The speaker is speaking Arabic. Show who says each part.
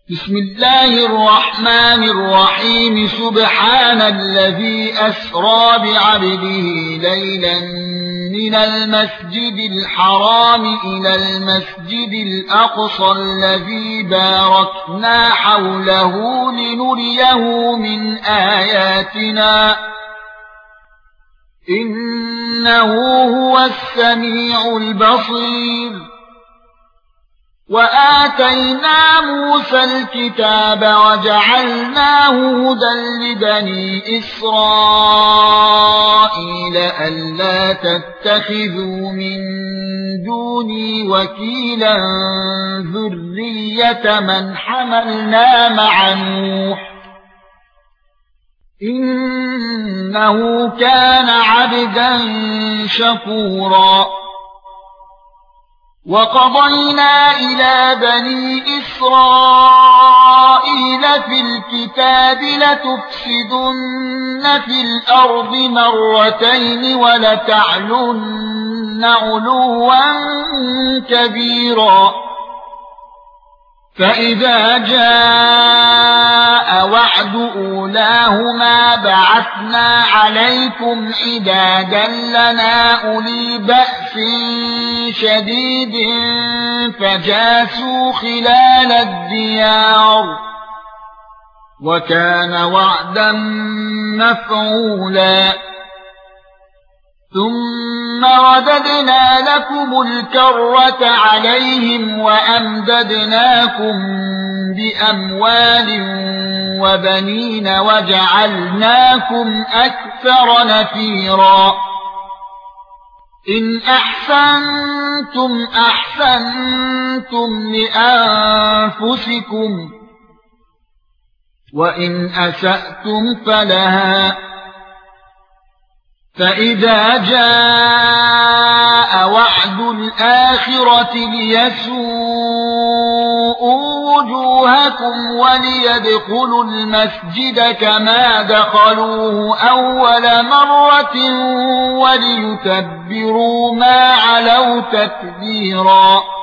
Speaker 1: بسم الله الرحمن الرحيم سبحان الذي أسرى بعبده ليلا من المسجد الحرام إلى المسجد الأقصى الذي باركنا حوله لنريه من آياتنا إنه هو السميع البصير وآتينا موسى الكتاب وجعلناه هدى لبني إسرائيل ألا تتخذوا من دوني وكيلا ذرية من حملنا مع نوح إنه كان عبدا شكورا وقضينا إلى بني إسرائيل في الكتاب لتفسدن في الأرض مرتين ولتعلن علوا كبيرا فإذا جاء وعد أولاهما بعثنا عليكم عبادا لنا أولي بأس شديد فجاسوا خلال الديار وكان وعدا مفعولا ثم رددنا لكم الكرة عليهم وأمددناكم بأموال وبنين وجعلناكم أكثر نفيرا إن أحسنتم أحسنتم لأنفسكم وإن أسأتم فلها فإذا جاء وعد الآخرة ليسوءوا وجوهكم وليدخلوا المسجد كما دخلوه أول مرة وليتبروا ما علوا تتبيرا